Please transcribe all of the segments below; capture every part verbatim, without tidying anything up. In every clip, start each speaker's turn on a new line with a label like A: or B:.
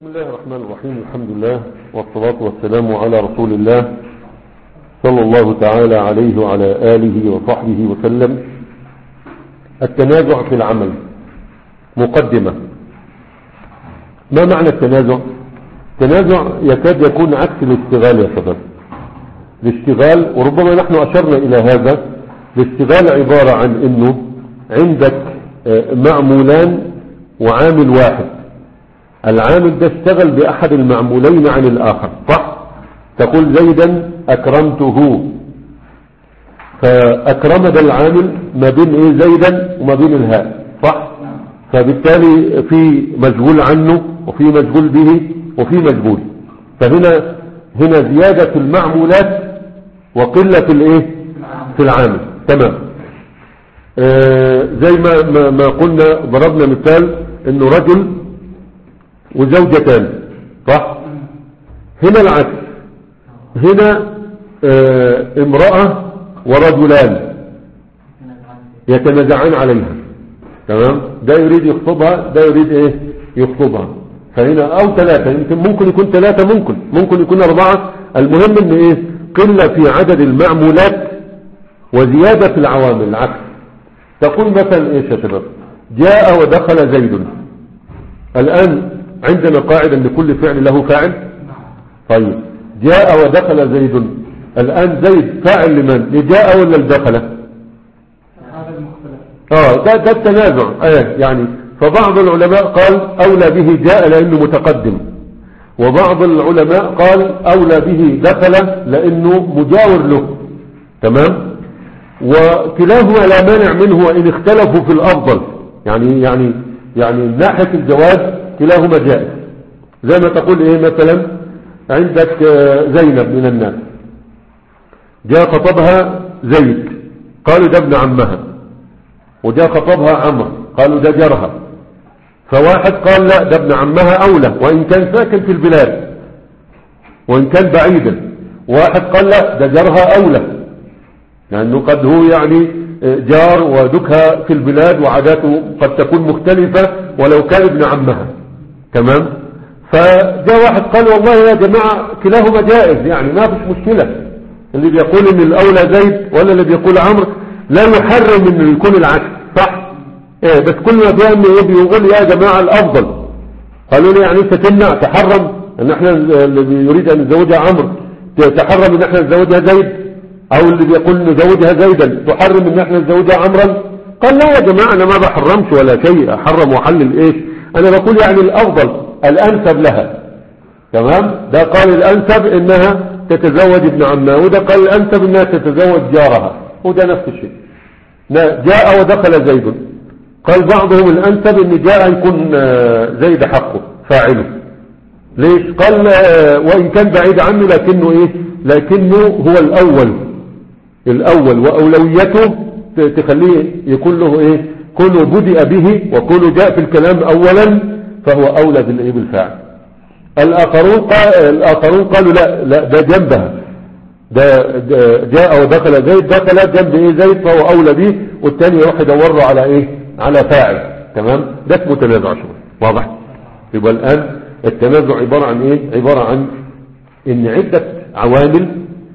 A: بسم الله الرحمن الرحيم. الحمد لله والصلاة والسلام على رسول الله صلى الله تعالى عليه وعلى آله وصحبه وسلم. التنازع في العمل. مقدمة. ما معنى التنازع؟ التنازع يكاد يكون عكس الاشتغال يا شباب. الاشتغال، وربما نحن أشرنا إلى هذا، الاشتغال عبارة عن أنه عندك معمولان وعامل واحد. العامل ده اشتغل بأحد المعمولين عن الآخر، صح؟ تقول زيدا أكرمته، فأكرم ده العامل ما بين إيه زيدا وما بين الهاء، صح؟ فبالتالي في مشغول عنه وفي مشغول به وفي مشغول، فهنا هنا زيادة في المعمولات وقلة في الإيه؟ في العامل. تمام. آه زي ما, ما, ما قلنا، ضربنا مثال إنه رجل وزوجتان، صح؟ هنا العكس، هنا اه امرأة ورجلان يتنازعان عليها، تمام؟ ده يريد يخطبها، ده يريد ايه يخطبها، فهنا او ثلاثة، يمكن ممكن يكون ثلاثة، ممكن ممكن يكون اربعة. المهم ان ايه قلة في عدد المعمولات وزيادة في العوامل. العكس، تقول مثلا ايش يا شباب؟ جاء ودخل زيد. الان عندنا قاعدة ان كل فعل له فاعل. طيب جاء ودخل زيد، الان زيد فاعل لمن؟ لجاء ولا لدخل؟ اه ده, ده التنازع. اه يعني فبعض العلماء قال اولى به جاء لانه متقدم، وبعض العلماء قال اولى به دخل لانه مجاور له. تمام. وكلاهما لا مانع منه وان اختلفوا في الافضل، يعني يعني يعني من ناحية الجواز كلاهما جائز. زي ما تقول ايه مثلا عندك زينب من الناس، جاء خطبها زيد قالوا ده ابن عمها، وجاء خطبها عمرو قالوا ده جرها، فواحد قال لا ده ابن عمها اولى وان كان ساكن في البلاد وان كان بعيدا، واحد قال لا ده جرها اولى لانه قد هو يعني جار ودكها في البلاد وعاداته قد تكون مختلفة ولو كان ابن عمها. تمام. فجاء واحد قال والله يا جماعة كلاهما جائز، يعني ما فيش مشكلة، اللي بيقول ان الاولى زيد ولا اللي بيقول عمرو لا يحرم انه يكون العكس، صح؟ ايه بس كل ما فيها انه ايه بيقول يا جماعة الافضل. قالوا لي يعني انت تمنع تحرم ان احنا اللي يريد ان يتزوجها عمرو تحرم ان احنا نتزوجها زيد، او اللي بيقول نزوجها زيدا تحرم ان احنا نزوجها عمرا؟ قال لا يا جماعة انا ما بحرمش ولا شيء، احرم وحلل ايش؟ انا بقول يعني الافضل الانسب لها. تمام. ده قال الانسب انها تتزوج ابن عمها، وده قال الانسب انها تتزوج جارها، وده نفس الشيء. جاء ودخل زيد، قال بعضهم الانسب ان جاء يكون زيد حقه فاعله. ليش؟ قال وان كان بعيد عنه لكنه ايه لكنه هو الاول الاول واولويته تخليه يكون له ايه كونه بدأ به وكونه جاء في الكلام اولا فهو اولى بالايه بالفعل. الاخرون قال الاخرون قالوا لا لا ده جنبها، ده, ده جاء ودخل زيد، دخل جنب ايه زيد فهو اولى به، والثاني يروح يدور له على ايه على فاعل. تمام. ده اسمه تنازع شويه. واضح؟ يبقى الان التنازع عبارة عن ايه؟ عبارة عن ان عدة عوامل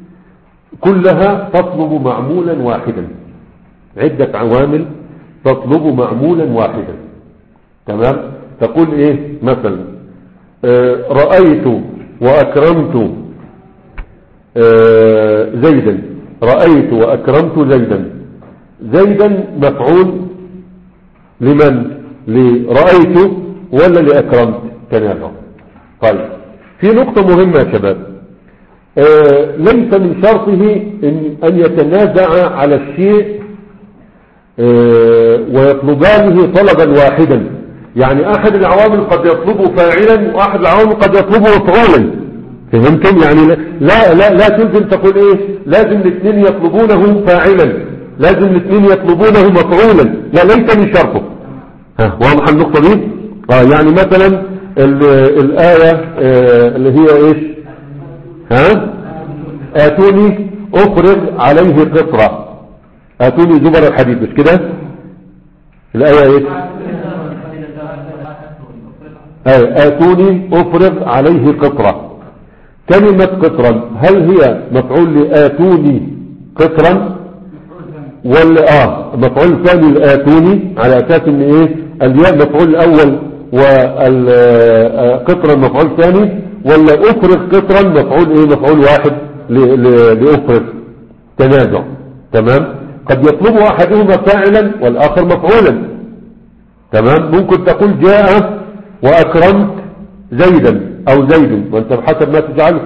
A: كلها تطلب معمولا واحدا، عدة عوامل تطلب معمولا واحدا. تمام. تقول ايه مثلا آه رأيت واكرمت آه زيدا، رأيت واكرمت زيدا، زيدا مفعول لمن؟ لرأيت ولا لأكرمت؟ تنازع. طيب في نقطة مهمة يا شباب، آه ليس من شرطه إن, أن يتنازع على الشيء آه ويطلبانه طلبا واحدا، يعني أحد العوامل قد يطلبه فاعلا وأحد العوامل قد يطلبه مفعولا. فهمتم؟ يعني لا لا لا تلزم تقول إيه لازم الاثنين يطلبونه فاعلا، لازم الاثنين يطلبونه مفعولا، لا ليس من شرطه. ها واضح النقطة دي؟ آه يعني مثلا الآية آه اللي هي ايش؟ ها آتوني أخرج عليه قطرة، آتوني زبر الحديد، مش كده الآية ايش؟ آتوني أفرغ عليه قطرة. كلمة قطرا هل هي مفعول لآتوني قطرا ولا اه مفعول ثاني لآتوني على أساس ان ايه الياء مفعول الأول والقطرا مفعول ثاني، ولا أفرغ قطرا مفعول ايه مفعول واحد لأفرغ؟ تنازع. تمام. قد يطلب أحدهما فاعلا والآخر مفعولا. تمام. ممكن تقول جاء وأكرمت زيدا أو زيد، وانت بحسب ما تجعله.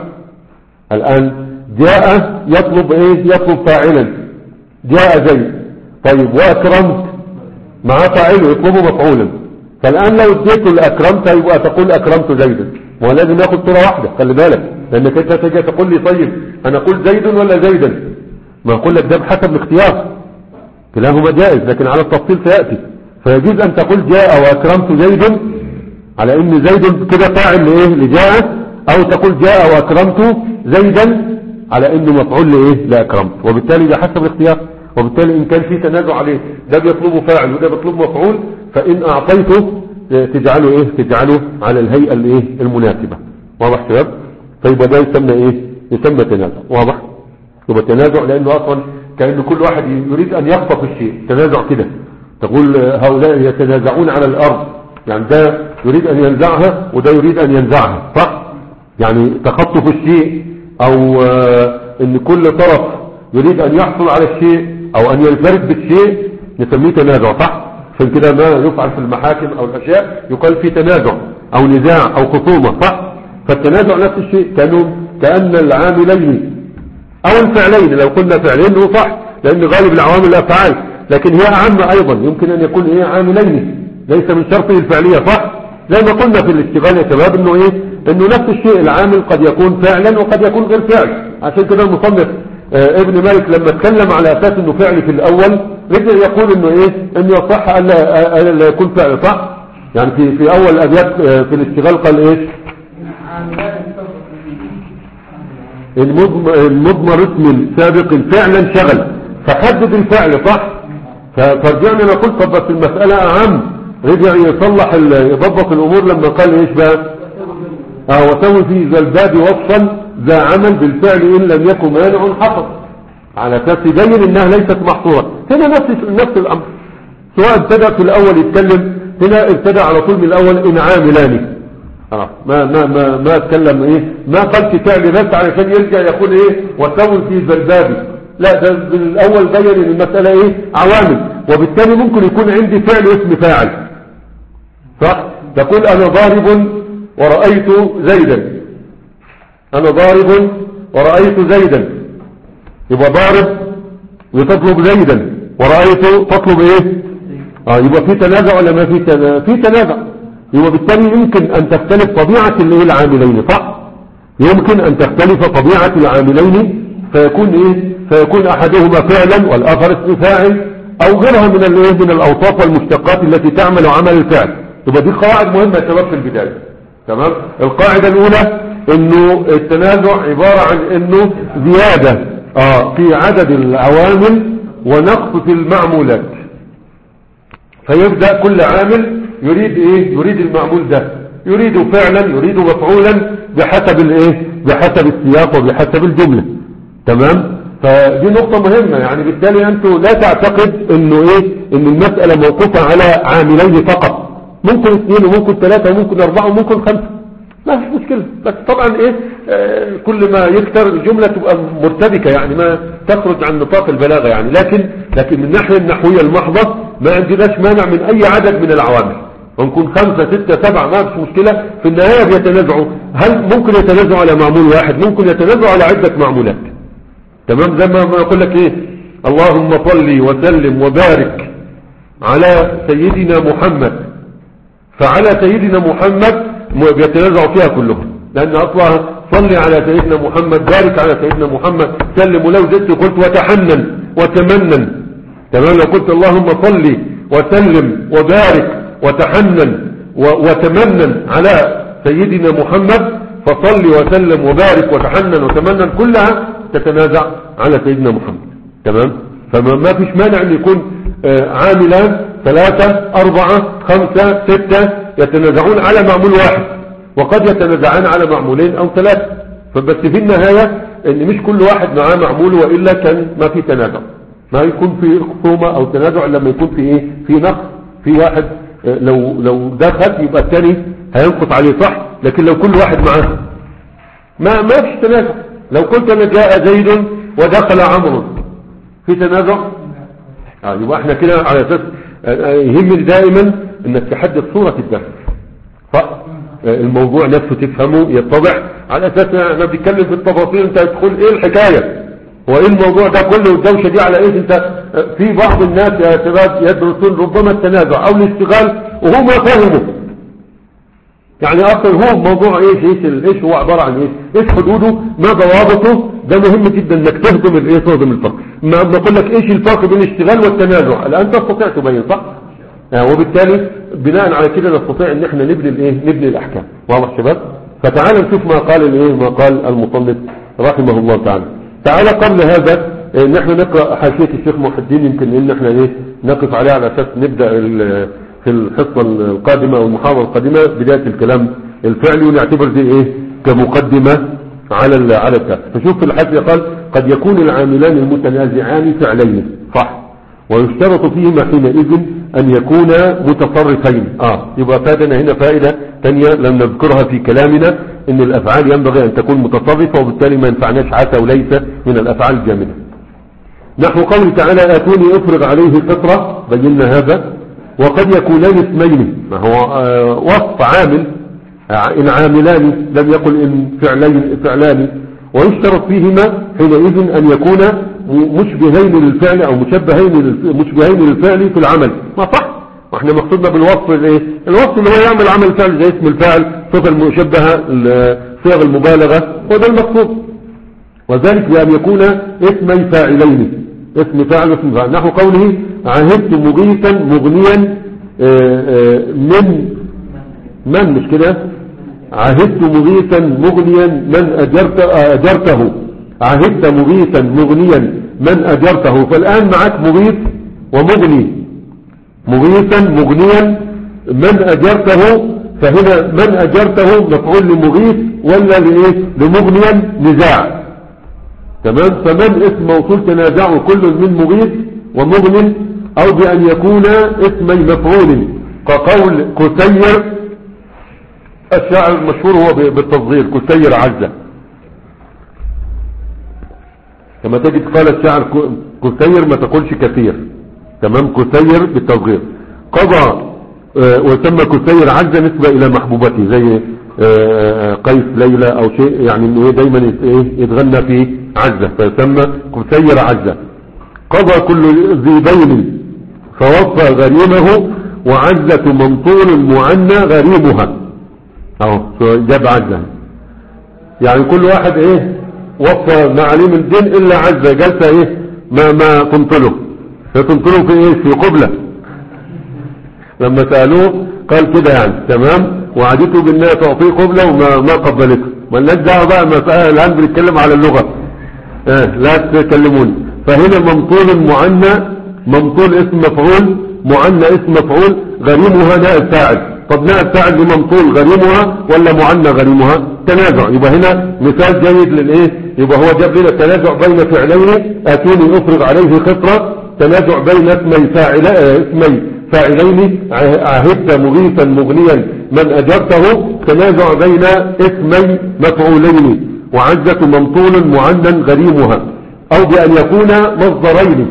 A: الآن جاء يطلب ايه يطلب فاعلا، جاء زيد. طيب وأكرمت مع فاعله يطلبه مفعولا. فالآن لو اديته الأكرمت يبقى تقول أكرمت زيدا، ولازم ياخد صورة واحدة. خلي بالك، لأنك انت تجي تقول لي طيب أنا أقول زيد ولا زيدا، ما أقول لك ده بحسب الاختيار، كلاهما جائز لكن على التفصيل سيأتي. فيجوز أن تقول جاء وأكرمت زيد على إن زيد كده فاعل لإيه لجاء، أو تقول جاء وأكرمت زيدا على إنه مفعول لإيه لأكرمت، وبالتالي ده حسب الاختيار. وبالتالي إن كان في تنازع عليه ده بيطلبه فاعل وده بيطلب مفعول، فإن أعطيته تجعله إيه تجعله على الهيئة الإيه المناسبة. واضح شباب؟ فيبقى ده يسمى إيه يسمى تنازع. واضح؟ يبقى تنازع لأنه أصلا كأنه كل واحد يريد أن يخطف الشيء. تنازع كده تقول هؤلاء يتنازعون على الأرض، يعني ده يريد أن ينزعها وده يريد أن ينزعها، صح؟ يعني تخطف الشيء أو أن كل طرف يريد أن يحصل على الشيء أو أن ينفرد بالشيء نسميه تنازع، صح؟ عشان كده ما يفعل في المحاكم أو الأشياء يقال في تنازع أو نزاع أو خصومة، صح؟ فالتنازع نفس الشيء، كانوا كأن العاملين أو الفعلين، لو قلنا فعلين هو صح لأن غالب العوامل الأفعال، لكن هي أعم أيضا، يمكن أن يكون إيه عاملين ليس من شرطه الفعلية، صح؟ زي ما قلنا في الاشتغال يا شباب إنه إيه إنه نفس الشيء العامل قد يكون فعلا وقد يكون غير فعل. عشان كده المصنف آه ابن مالك لما اتكلم على أساس إنه فعل في الأول رجع يقول إنه إيه إنه يصح ألا ألا يكون فعل، صح؟ يعني في في أول أبيات آه في الاشتغال قال إيش؟ المضمر اسم سابق فعلا شغل، فحدد الفعل، صح؟ فرجعنا نقول طب بس المسألة أهم، رجع يصلح يضبط الأمور لما قال إيش بقى؟ اه وسوي في ذا الباب وصفا ذا عمل بالفعل إن لم يكن مانع حصل، على أساس يبين إنها ليست محصورة. هنا نفس نفس الأمر، سواء ابتدأ في الأول يتكلم، هنا ابتدأ على طول من الأول إن عاملاني، اه ما ما ما ما اتكلم ايه ما قال في فعل بس علشان يرجع يقول ايه وسوي في ذا الباب، لا ده بالاول بين ان المساله ايه عوامل، وبالتالي ممكن يكون عندي فعل اسم فاعل، صح؟ تقول انا ضارب ورأيت زيدا، انا ضارب ورأيت زيدا، يبقى ضارب وتطلب زيدا ورأيت تطلب ايه اه يبقى في تنازع ولا ما في تنازع؟ في تنازع. يبقى بالتالي يمكن ان تختلف طبيعة الايه العاملين، صح؟ يمكن ان تختلف طبيعة العاملين فيكون ايه فيكون احدهما فعلا والاخر اسم فاعل او غيرها من الايه من الاوصاف والمشتقات التي تعمل عمل الفعل. يبقى دي قواعد مهمة يا شباب في البداية. تمام. القاعدة الاولى انه التنازع عبارة عن انه زيادة اه في عدد العوامل ونقص في المعمولات، فيبدأ كل عامل يريد ايه يريد المعمول ده، يريد فعلا يريد مفعولا بحسب الايه بحسب السياق وبحسب الجملة. تمام. فدي نقطة مهمة، يعني بالتالي انتوا لا تعتقد انه ايه ان المسألة موقوفة على عاملين فقط، ممكن اثنين وممكن ثلاثة وممكن اربعة وممكن خمسة، ما فيش مشكلة. بس طبعا ايه آه كل ما يكتر الجملة تبقى مرتبكة، يعني ما تخرج عن نطاق البلاغة يعني، لكن لكن من الناحية النحوية المحضة ما عندناش مانع من اي عدد من العوامل، ونكون خمسة ستة سبعة ما فيش مشكلة. في النهاية بيتنازعوا، هل ممكن يتنازعوا على معمول واحد؟ ممكن يتنازعوا على عدة معمولات. تمام. زي ما يقول لك ايه اللهم صل وسلم وبارك على سيدنا محمد، فعلى سيدنا محمد بيتنازعوا فيها كلهم، لان اصلها صلي على سيدنا محمد، بارك على سيدنا محمد، سلم. ولو زدت قلت وتحنن وتمنن. تمام. لو قلت اللهم صل وسلم وبارك وتحنن وتمنن على سيدنا محمد، فصل وسلم وبارك وتحنن وتمنن كلها تتنازع على سيدنا محمد. تمام. فما فيش مانع ان يكون عاملان ثلاثة أربعة خمسة ستة يتنازعون على معمول واحد، وقد يتنازعان على معمولين أو ثلاثة. فبس في النهاية ان مش كل واحد معاه معمول، وإلا كان ما في تنازع، ما يكون في خصومة أو تنازع لما يكون في إيه، في نقص. في واحد لو لو دخل يبقى الثاني هينقص عليه، صح؟ لكن لو كل واحد معاه ما ما فيش تنازع. لو قلت أنا جاء زيد ودخل عمرو، في تنازع؟ آه يبقى احنا كده على أساس يهمني دائما انك تحدد صورة الدرس، فالموضوع نفسه تفهمه يتضح، على أساس احنا بنتكلم في التفاصيل. انت تدخل ايه الحكاية وايه الموضوع ده كله والدوشة دي على ايه؟ انت في بعض الناس يا شباب يدرسون ربما التنازع او الاشتغال وهو ما فهمه، يعني اصلا هو موضوع ايش ايش ايش هو عبارة عن ايش ايش حدوده، ما ضوابطه. ده مهم جدا انك تهضم الايه، تهضم الفرق. ما بقول لك ايش الفرق بين الاشتغال والتنازع الان تستطيع تبين، صح؟ يعني وبالتالي بناء على كده نستطيع ان احنا نبني الايه، نبني الاحكام. واضح شباب؟ فتعال نشوف ما قال الايه، ما قال المصنف رحمه الله تعالى. تعالى قبل هذا نحن نقرأ حاشية الشيخ محي الدين، يمكن ان احنا ايه نقف عليها على اساس نبدأ في الحصة القادمة او المحاضرة القادمة بداية الكلام الفعلي، ونعتبر دي ايه كمقدمة على على الكلام. فشوف في الحاشية قال قد يكون العاملان المتنازعان فعلين، صح، ويشترط فيهما حينئذ ان يكونا متصرفين. اه يبقى فاتنا هنا فائدة ثانية لم نذكرها في كلامنا، ان الافعال ينبغي ان تكون متصرفة، وبالتالي ما ينفعناش عسى وليس من الافعال الجامدة. نحو قوله تعالى اتوني افرغ عليه قطرة، بينا هذا. وقد يكونان اسمين، ما هو آه وصف عامل، ان عاملان لم يقل ان فعلين فعلان، ويشترط فيهما حينئذ ان يكونا مشبهين للفعل او مشبهين مشبهين للفعل في العمل. ما صح، واحنا مقصودنا بالوصف الايه، الوصف اللي هو يعمل عمل فعل زي اسم الفاعل، صفة المشبهة، صيغ المبالغة، وده المقصود. وذلك بأن يكون اسمي فاعلين، اسم فاعل واسم فاعل. نحو قوله عهدت مغيثا مغنيا من من مش كده، عهدت مغيثا مغنيا من أجرت أجرته، عهدت مغيثا مغنيا من أجرته. فالآن معك مغيث ومغني، مغيثا مغنيا من أجرته، فهنا من أجرته مفعول لمغيث ولا لإيه، لمغنيا نزاع، تمام. فمن اسم موصول تنازعه كل من مغيث ومغن، أو بأن يكون اسمي مفعول كقول كسير، الشاعر المشهور هو بالتصغير كسير عزة، كما تجد قال الشاعر كسير ما تقولش كثير، تمام، كسير بالتصغير. قضى آه وسمى كسير عزة نسبة الى محبوبته، زي آه قيس ليلى او شيء، يعني انه دايما يتغنى في عزة فيسمى كسير عزة. قضى كل ذي بين فوفى غريمه، وعزة منطول معنى غريمها، اهو جاب عزة، يعني كل واحد ايه وفى معاليم الدين الا عزة، جلسة ايه ما ما قمت له، فقمت له في ايه، في قبلة. لما سألوه قال كده يعني، تمام، وعدته بالناس تعطيه قبلة وما ما قبلته، مالناش دعوه بقى مسألة الان بنتكلم على اللغة، اه لا تكلموني. فهنا ممطول معنى، ممطول اسم مفعول، معنى اسم مفعول، غريمها نائب فاعل. طب نائب فاعل لممطول غريمها ولا معنى غريمها؟ تنازع. يبقى هنا مثال جيد للايه، يبقى هو جاب لنا تنازع بين فعلين، اتوني افرغ عليه خطرة، تنازع بين اسمي فاعل اسمي فاعلين، عهدت مغيثا مغنيا من اجرته، تنازع بين اسمي مفعولين، وعزة ممطول معنى غريمها. او بان يكون مصدرين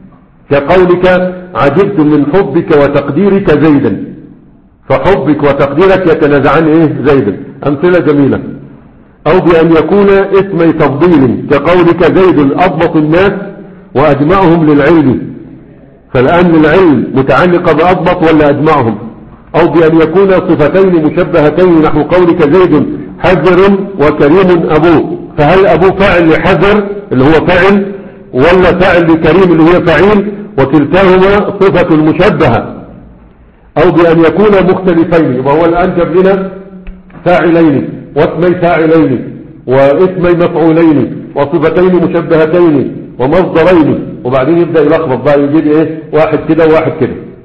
A: كقولك عجبت من حبك وتقديرك زيدا، فحبك وتقديرك يتنازعان ايه زيدا، امثلة جميلة. او بان يكون اسمي تفضيل كقولك زيد اضبط الناس واجمعهم للعلم، فالان العلم متعلقة باضبط ولا اجمعهم. او بان يكون صفتين مشبهتين نحو قولك زيد حذر وكريم ابوه، فهل ابوه فاعل لحذر اللي هو فاعل ولا فاعل لكريم اللي هو فاعل، وكلتاهما صفة المشبهة. او بان يكون مختلفين، يبقى هو الان جاب لنا فاعلين واسمي فاعلين واسمي مفعولين وصفتين مشبهتين ومصدرين، وبعدين يبدأ يلخبط بقى، يجيب ايه واحد كده وواحد كده.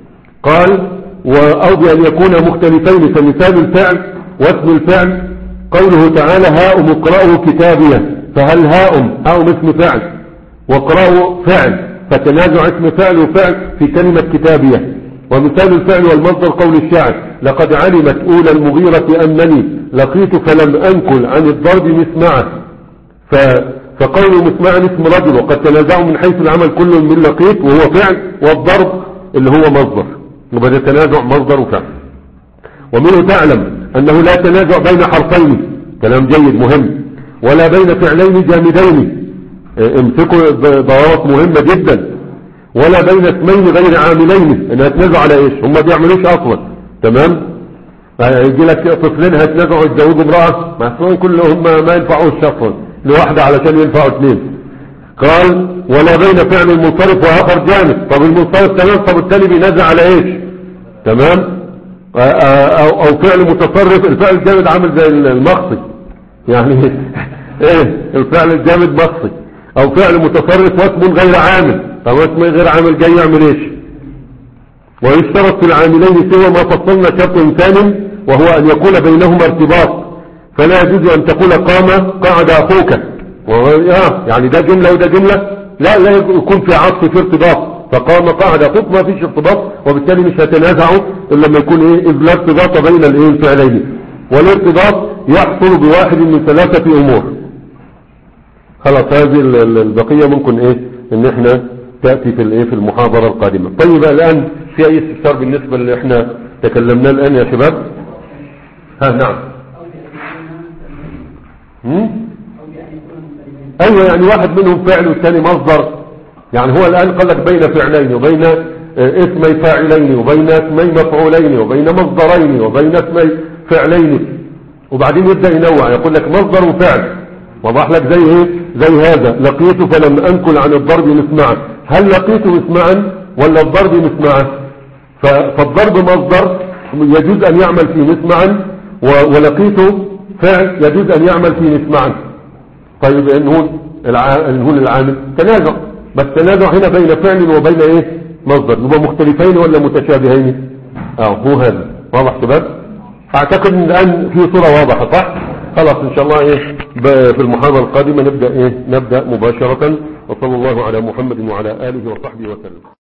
A: قال أو بأن يكون مختلفين، فمثال الفعل واسم الفعل قوله تعالى هاؤم اقرأوا كتابيه، فهل هاؤم هاؤم اسم فعل واقرأوا فعل، فتنازع اسم فعل وفعل في كلمة كتابيه. ومثال الفعل والمصدر قول الشاعر لقد علمت أولى المغيرة أنني لقيت فلم أنكل عن الضرب مسمعه، فقول مسمعا اسم رجل، وقد تنازعوا من حيث العمل كل من لقيت وهو فعل، والضرب اللي هو مصدر، يبقى ده تنازع مصدر وفعل. ومنه تعلم أنه لا تنازع بين حرفين، كلام جيد مهم، ولا بين فعلين جامدين، امسكوا ضوابط مهمة جدا، ولا بين اسمين غير عاملين، انها تنازع على ايش؟ هم ما بيعملوش اصلا، تمام؟ يجي لك طفلين هيتنازعوا يتجوزوا امرأة، محسوبين كلهم ما ينفعوش اصلا لواحدة علشان ينفعوا اثنين. قال ولا بين فعل منصرف واخر جامد، طب المنصرف تمام، طب التاني بينازع على ايش؟ تمام؟ او او فعل متصرف، الفعل الجامد عامل زي المقصي يعني ايه الفعل الجامد مقصي، او فعل متصرف واسم غير عامل، طب اسم غير عامل جاي يعمل ايش؟ ويشترط في العاملين سوى ما فصلنا شرط ثاني، وهو ان يكون بينهما ارتباط، فلا يجوز ان تقول قام قعد اخوك، يعني ده جملة وده جملة، لا لا يكون في عطف في ارتباط، فقام قعد اخوك ما فيش ارتباط، وبالتالي مش هتنازعوا الا لما يكون ايه اذ لا ارتباط بين الايه الفعلين، والارتباط يحصل بواحد من ثلاثة امور. خلاص هذه البقية ممكن ايه ان احنا تأتي في الايه في المحاضرة القادمة. طيب الان في اي استفسار بالنسبة اللي احنا تكلمناه الان يا شباب؟ ها نعم. هم؟ ايوه يعني واحد منهم فعل والثاني مصدر، يعني هو الان قال لك بين فعلين وبين اسمي فاعلين وبين اسمي مفعولين وبين مصدرين وبين اسمي فعلين، وبعدين يبدأ ينوع يقول لك مصدر وفعل، وضح لك زي ايه زي هذا لقيت فلم انكل عن الضرب مسمعا، هل لقيت مسمعا ولا الضرب مسمعا؟ فالضرب مصدر يجوز ان يعمل فيه مسمعا، ولقيت فعل يجوز ان يعمل فيه مسمعا. طيب النون النون العامل تنازع، بس تنازع هنا بين فعل وبين ايه مصدر، يبقى مختلفين ولا متشابهين؟ اه هو هذا واضح شباب؟ اعتقد ان الان في صورة واضحة صح؟ خلاص ان شاء الله ايه في المحاضرة القادمة نبدأ ايه نبدأ مباشرة، وصلى الله على محمد وعلى آله وصحبه وسلم.